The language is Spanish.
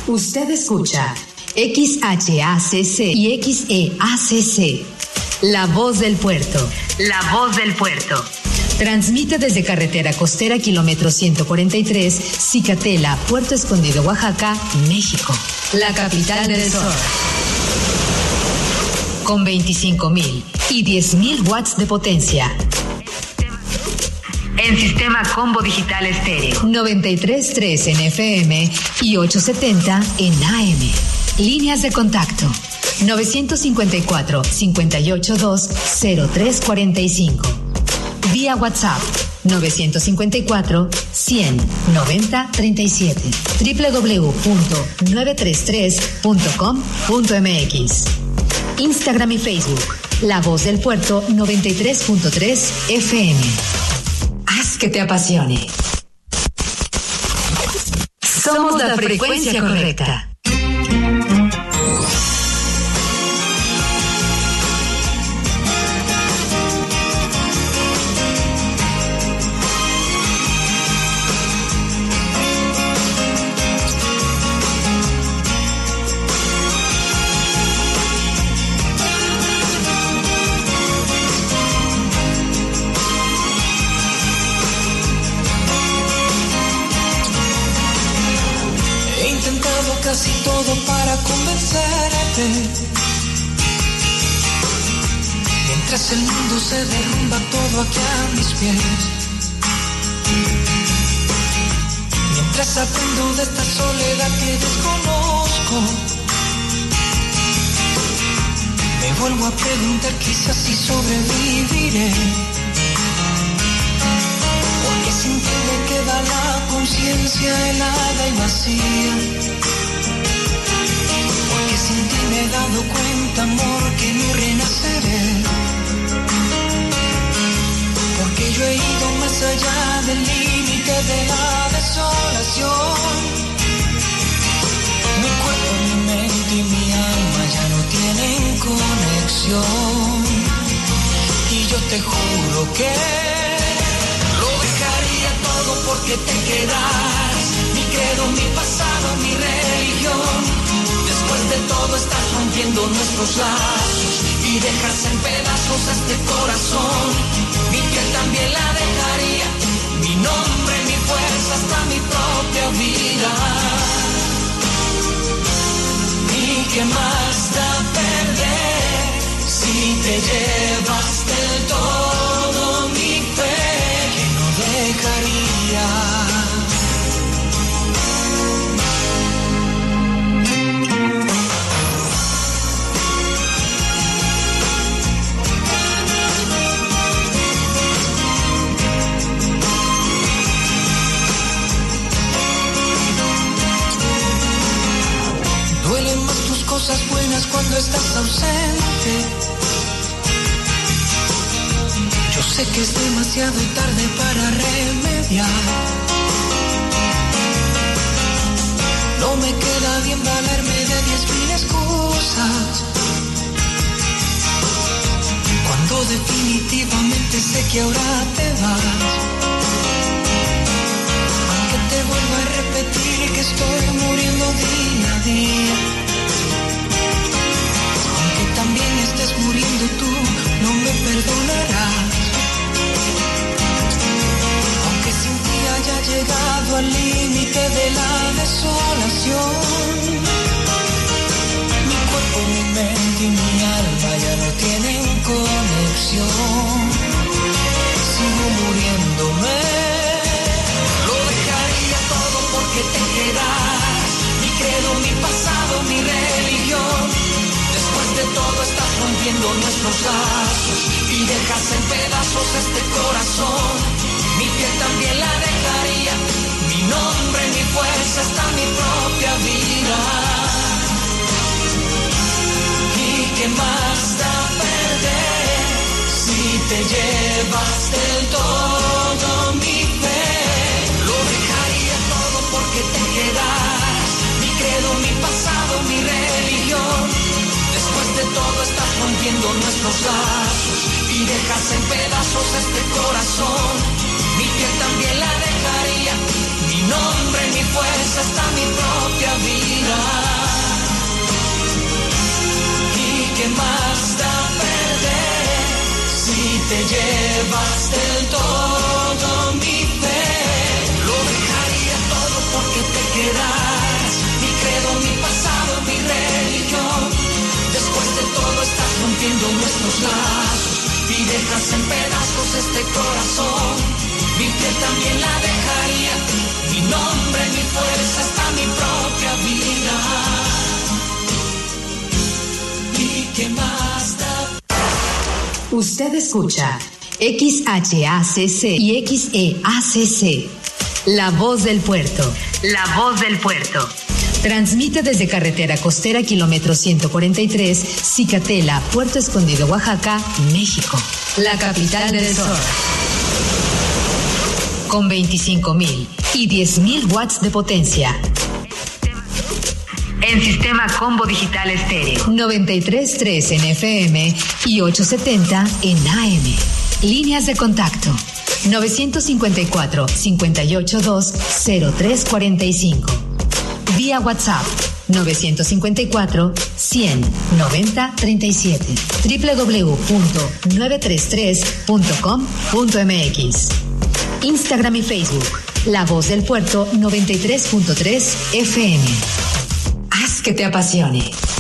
Usted escucha XHACC y XEACC. La Voz del Puerto. La Voz del Puerto. Transmite desde carretera costera kilómetro 143, Cicatela, Puerto Escondido, Oaxaca, México. La capital del sol. Con 25,000 y 10,000 watts de potencia. En sistema combo digital estéreo. 93.3 en FM y 870 en AM. Líneas de contacto. 954-582-0345. Vía WhatsApp. 954-100-90-37. www.933.com.mx. Instagram y Facebook. La Voz del Puerto 93.3 FM. Haz que te apasione. Somos la frecuencia correcta. Casi todo para convencerte, mientras el mundo se derrumba todo aquí a mis pies, mientras aprendo de esta soledad que desconozco, me vuelvo a preguntar quizás si sobreviviré, porque sin ti me queda la conciencia helada y vacía. Sin ti me he dado cuenta, amor, que no renaceré. Porque yo he ido más allá del límite de la desolación. Mi cuerpo, mi mente y mi alma ya no tienen conexión. Y yo te juro que lo dejaría todo porque te quedas. Mi credo, mi pasado, mi religión. Después de todo estás rompiendo nuestros lazos y dejas en pedazos este corazón. Mi piel también la dejaría, mi nombre, mi fuerza, hasta mi propia vida. ¿Y qué más da perder si te llevas del todo mi fe que no dejaría? Cosas buenas cuando estás ausente. Yo sé que es demasiado tarde para remediar. No me queda bien valerme de 10,000 excusas, cuando definitivamente sé que ahora te vas. Aunque te vuelva a repetir que estoy muriendo día a día, también estés muriendo tú, no me perdonarás. Aunque sin ti haya llegado al límite de la desolación, mi cuerpo, mi mente y mi alma ya no tienen conexión. Sigo muriéndome, lo dejaría todo porque te quedas. Mi credo, mi pasado, mi religión. Después de todo estás rompiendo nuestros lazos y dejas en pedazos este corazón. Mi piel también la dejaría, mi nombre, mi fuerza, hasta mi propia vida. ¿Y qué más da perder si te llevas del todo mi fe? Lo dejaría todo porque te quedas. Mi credo, mi pasado, mi religión. Después de todo estás rompiendo nuestros lazos y dejas en pedazos este corazón. Mi piel también la dejaría, mi nombre, mi fuerza, hasta mi propia vida. te llevas del todo mi fe. Lo dejaría todo porque te quedaras. Mi credo, mi pasado, mi religión. Después de todo estás rompiendo nuestros lazos y dejas en pedazos este corazón. Mi piel también la dejaría, mi nombre, mi fuerza, hasta mi propia vida. ¿Y qué más da? Usted escucha XHACC y XEACC. La Voz del Puerto. La Voz del Puerto. Transmite desde carretera costera kilómetro 143, Cicatela, Puerto Escondido, Oaxaca, México. La capital del sol. Con 25,000 y 10,000 watts de potencia. En sistema combo digital estéreo. 93.3 en FM y 870 en AM. Líneas de contacto. 954-582-0345. Vía WhatsApp 954-100-90-37. www.933.com.mx. Instagram y Facebook. La Voz del Puerto 93.3 FM. Haz que te apasione.